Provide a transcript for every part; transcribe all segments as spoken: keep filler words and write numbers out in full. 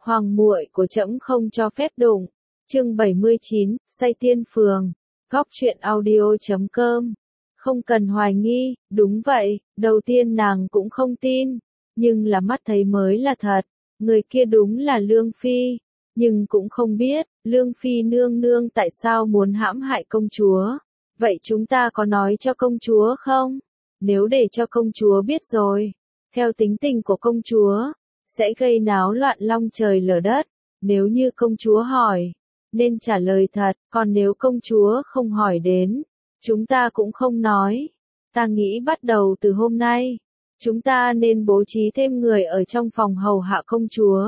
Hoàng muội của trẫm không cho phép đụng. Chương bảy mươi chín, say tiên phường. Góc truyện audio chấm com. Không cần hoài nghi, đúng vậy, đầu tiên nàng cũng không tin, nhưng là mắt thấy mới là thật, người kia đúng là Lương Phi, nhưng cũng không biết, Lương Phi nương nương tại sao muốn hãm hại công chúa. Vậy chúng ta có nói cho công chúa không? Nếu để cho công chúa biết rồi, theo tính tình của công chúa, sẽ gây náo loạn long trời lở đất. Nếu như công chúa hỏi, nên trả lời thật, còn nếu công chúa không hỏi đến, chúng ta cũng không nói. Ta nghĩ bắt đầu từ hôm nay, chúng ta nên bố trí thêm người ở trong phòng hầu hạ công chúa.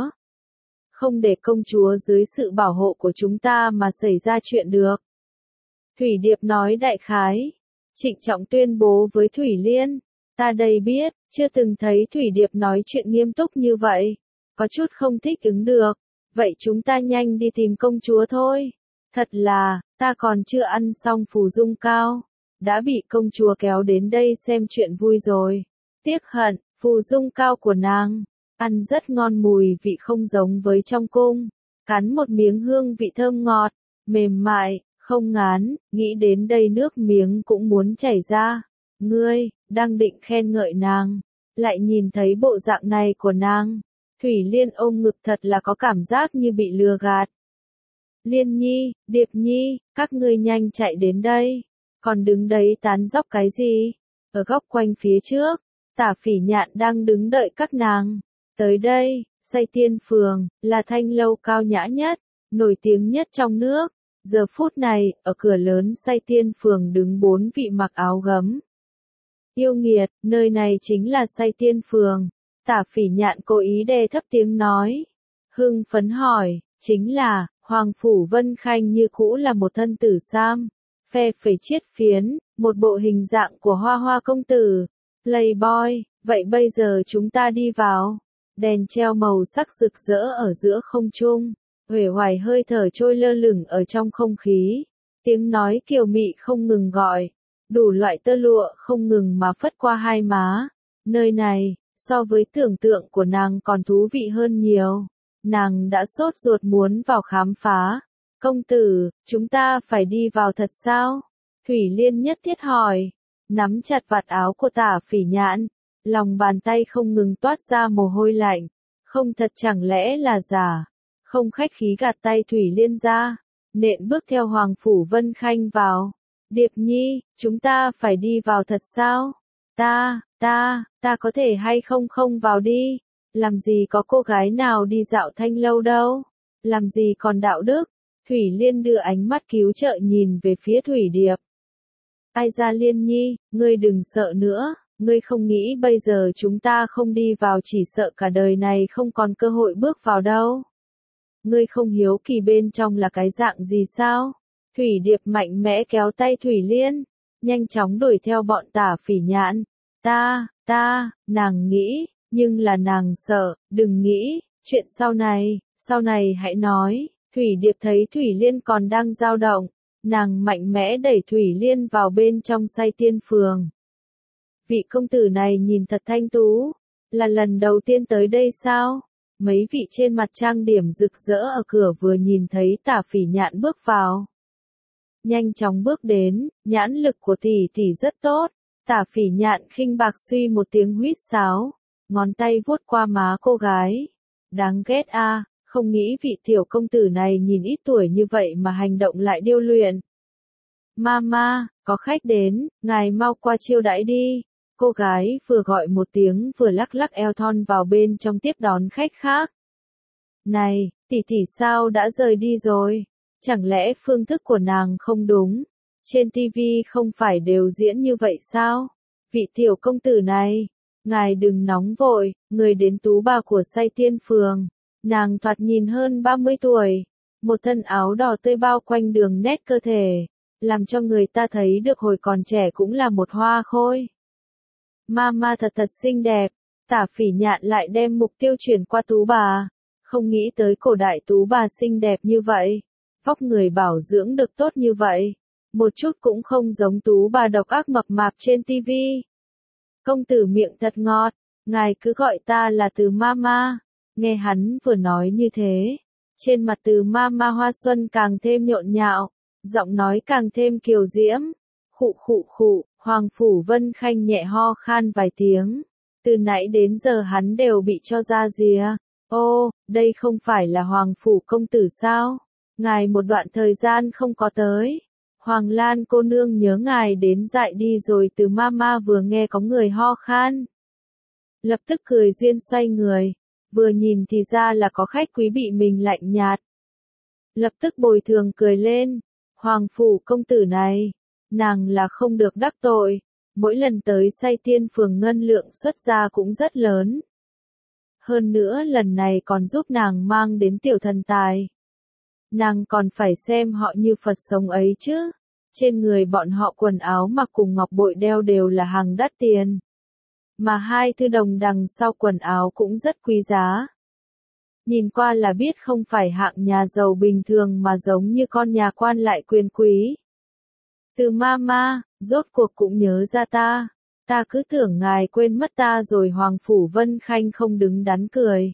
Không để công chúa dưới sự bảo hộ của chúng ta mà xảy ra chuyện được. Thủy Điệp nói đại khái. Trịnh trọng tuyên bố với Thủy Liên. Ta đây biết, chưa từng thấy Thủy Điệp nói chuyện nghiêm túc như vậy. Có chút không thích ứng được. Vậy chúng ta nhanh đi tìm công chúa thôi. Thật là, ta còn chưa ăn xong phù dung cao. Đã bị công chúa kéo đến đây xem chuyện vui rồi. Tiếc hận, phù dung cao của nàng. Ăn rất ngon, mùi vị không giống với trong cung. Cắn một miếng hương vị thơm ngọt, mềm mại, không ngán, nghĩ đến đây nước miếng cũng muốn chảy ra. Ngươi, đang định khen ngợi nàng, lại nhìn thấy bộ dạng này của nàng. Thủy Liên ôm ngực thật là có cảm giác như bị lừa gạt. Liên Nhi, Điệp Nhi, các ngươi nhanh chạy đến đây. Còn đứng đấy tán dóc cái gì? Ở góc quanh phía trước, Tả Phỉ Nhạn đang đứng đợi các nàng. Tới đây, Say Tiên Phường, là thanh lâu cao nhã nhất, nổi tiếng nhất trong nước. Giờ phút này, ở cửa lớn Say Tiên Phường đứng bốn vị mặc áo gấm. Yêu nghiệt, nơi này chính là Say Tiên Phường. Tả Phỉ Nhạn cố ý đè thấp tiếng nói. Hưng phấn hỏi, chính là, Hoàng Phủ Vân Khanh như cũ là một thân tử sam, phe phẩy chiết phiến, một bộ hình dạng của hoa hoa công tử, playboy, vậy bây giờ chúng ta đi vào. Đèn treo màu sắc rực rỡ ở giữa không trung, uể oải hơi thở trôi lơ lửng ở trong không khí, tiếng nói kiều mị không ngừng gọi, đủ loại tơ lụa không ngừng mà phất qua hai má. Nơi này, so với tưởng tượng của nàng còn thú vị hơn nhiều. Nàng đã sốt ruột muốn vào khám phá. Công tử, chúng ta phải đi vào thật sao? Thủy Liên nhất thiết hỏi. Nắm chặt vạt áo của Tả Phỉ Nhạn, lòng bàn tay không ngừng toát ra mồ hôi lạnh. Không thật chẳng lẽ là giả? Không khách khí gạt tay Thủy Liên ra, nện bước theo Hoàng Phủ Vân Khanh vào. Điệp Nhi, chúng ta phải đi vào thật sao? Ta, ta, ta có thể hay không không vào đi? Làm gì có cô gái nào đi dạo thanh lâu đâu? Làm gì còn đạo đức? Thủy Liên đưa ánh mắt cứu trợ nhìn về phía Thủy Điệp. Ai ra Liên Nhi, ngươi đừng sợ nữa, ngươi không nghĩ bây giờ chúng ta không đi vào chỉ sợ cả đời này không còn cơ hội bước vào đâu. Ngươi không hiếu kỳ bên trong là cái dạng gì sao? Thủy Điệp mạnh mẽ kéo tay Thủy Liên, nhanh chóng đuổi theo bọn Tả Phỉ Nhạn. Ta, ta, nàng nghĩ, nhưng là nàng sợ, đừng nghĩ, chuyện sau này, sau này hãy nói. Thủy Điệp thấy Thủy Liên còn đang dao động, nàng mạnh mẽ đẩy Thủy Liên vào bên trong Say Tiên Phường. Vị công tử này nhìn thật thanh tú, là lần đầu tiên tới đây sao? Mấy vị trên mặt trang điểm rực rỡ ở cửa vừa nhìn thấy Tả Phỉ Nhạn bước vào. Nhanh chóng bước đến, nhãn lực của tỷ tỷ rất tốt. Tả Phỉ Nhạn khinh bạc suy một tiếng huýt sáo, ngón tay vuốt qua má cô gái. Đáng ghét a, à, không nghĩ vị tiểu công tử này nhìn ít tuổi như vậy mà hành động lại điêu luyện. Mama, có khách đến, ngài mau qua chiêu đãi đi. Cô gái vừa gọi một tiếng vừa lắc lắc eo thon vào bên trong tiếp đón khách khác. Này, tỷ tỷ sao đã rời đi rồi? Chẳng lẽ phương thức của nàng không đúng? Trên ti vi không phải đều diễn như vậy sao? Vị tiểu công tử này, ngài đừng nóng vội, người đến tú bà của Say Tiên Phường. Nàng thoạt nhìn hơn ba mươi tuổi, một thân áo đỏ tươi bao quanh đường nét cơ thể, làm cho người ta thấy được hồi còn trẻ cũng là một hoa khôi. Mama thật thật xinh đẹp, Tả Phỉ Nhạn lại đem mục tiêu chuyển qua tú bà, không nghĩ tới cổ đại tú bà xinh đẹp như vậy, vóc người bảo dưỡng được tốt như vậy, một chút cũng không giống tú bà độc ác mập mạp trên ti vi. Công tử miệng thật ngọt, ngài cứ gọi ta là từ Mama. Nghe hắn vừa nói như thế, trên mặt Từ Ma Ma Hoa Xuân càng thêm nhộn nhạo, giọng nói càng thêm kiều diễm. Khụ khụ khụ, Hoàng Phủ Vân Khanh nhẹ ho khan vài tiếng. Từ nãy đến giờ hắn đều bị cho ra rìa. Ô, đây không phải là Hoàng Phủ công tử sao? Ngài một đoạn thời gian không có tới. Hoàng Lan cô nương nhớ ngài đến dại đi rồi. Từ Ma Ma vừa nghe có người ho khan, lập tức cười duyên xoay người, vừa nhìn thì ra là có khách quý bị mình lạnh nhạt. Lập tức bồi thường cười lên, Hoàng Phủ công tử này, nàng là không được đắc tội, mỗi lần tới Say Tiên Phường ngân lượng xuất ra cũng rất lớn. Hơn nữa lần này còn giúp nàng mang đến tiểu thần tài. Nàng còn phải xem họ như Phật sống ấy chứ, trên người bọn họ quần áo mặc cùng ngọc bội đeo đều là hàng đắt tiền. Mà hai thư đồng đằng sau quần áo cũng rất quý giá. Nhìn qua là biết không phải hạng nhà giàu bình thường mà giống như con nhà quan lại quyền quý. Từ Ma Ma, rốt cuộc cũng nhớ ra ta. Ta cứ tưởng ngài quên mất ta rồi. Hoàng Phủ Vân Khanh không đứng đắn cười.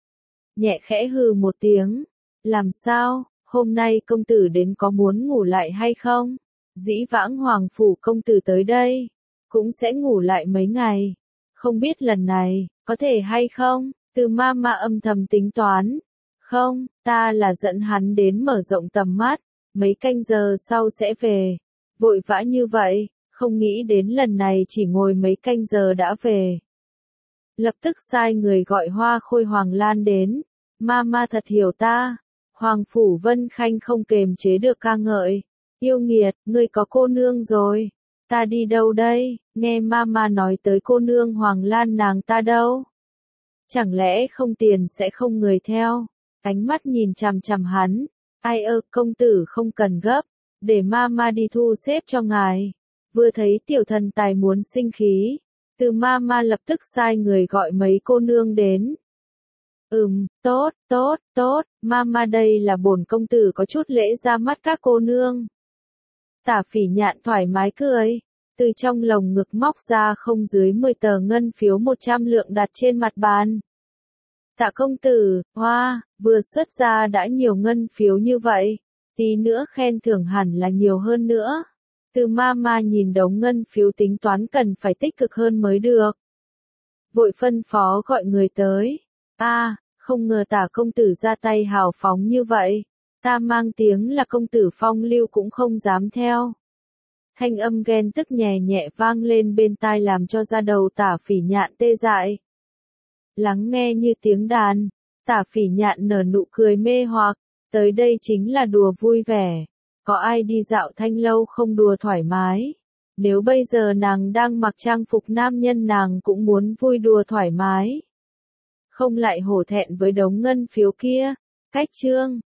Nhẹ khẽ hừ một tiếng. Làm sao, hôm nay công tử đến có muốn ngủ lại hay không? Dĩ vãng Hoàng Phủ công tử tới đây, cũng sẽ ngủ lại mấy ngày. Không biết lần này, có thể hay không? Từ Ma Ma âm thầm tính toán. Không, ta là dẫn hắn đến mở rộng tầm mắt, mấy canh giờ sau sẽ về. Vội vã như vậy, không nghĩ đến lần này chỉ ngồi mấy canh giờ đã về. Lập tức sai người gọi Hoa Khôi Hoàng Lan đến. Ma Ma thật hiểu ta. Hoàng Phủ Vân Khanh không kềm chế được ca ngợi. Yêu nghiệt, ngươi có cô nương rồi. Ta đi đâu đây? Nghe Ma Ma nói tới cô nương Hoàng Lan nàng ta đâu? Chẳng lẽ không tiền sẽ không người theo? Ánh mắt nhìn chằm chằm hắn. Ai ơ, công tử không cần gấp, để Ma Ma đi thu xếp cho ngài. Vừa thấy tiểu thần tài muốn sinh khí, Từ Ma Ma lập tức sai người gọi mấy cô nương đến. Ừm, tốt, tốt, tốt, Ma Ma đây là bổn công tử có chút lễ ra mắt các cô nương. Tả Phỉ Nhạn thoải mái cười, từ trong lồng ngực móc ra không dưới mười tờ ngân phiếu một trăm lượng đặt trên mặt bàn. Tạ công tử, hoa, vừa xuất ra đã nhiều ngân phiếu như vậy, tí nữa khen thưởng hẳn là nhiều hơn nữa. Từ Ma Ma nhìn đống ngân phiếu tính toán cần phải tích cực hơn mới được. Vội phân phó gọi người tới. A, không ngờ Tả công tử ra tay hào phóng như vậy. Ta mang tiếng là công tử phong lưu cũng không dám theo. Thanh âm ghen tức nhẹ nhẹ vang lên bên tai làm cho da đầu Tả Phỉ Nhạn tê dại. Lắng nghe như tiếng đàn, Tả Phỉ Nhạn nở nụ cười mê hoặc, tới đây chính là đùa vui vẻ. Có ai đi dạo thanh lâu không đùa thoải mái? Nếu bây giờ nàng đang mặc trang phục nam nhân nàng cũng muốn vui đùa thoải mái. Không lại hổ thẹn với đống ngân phiếu kia. Cách chương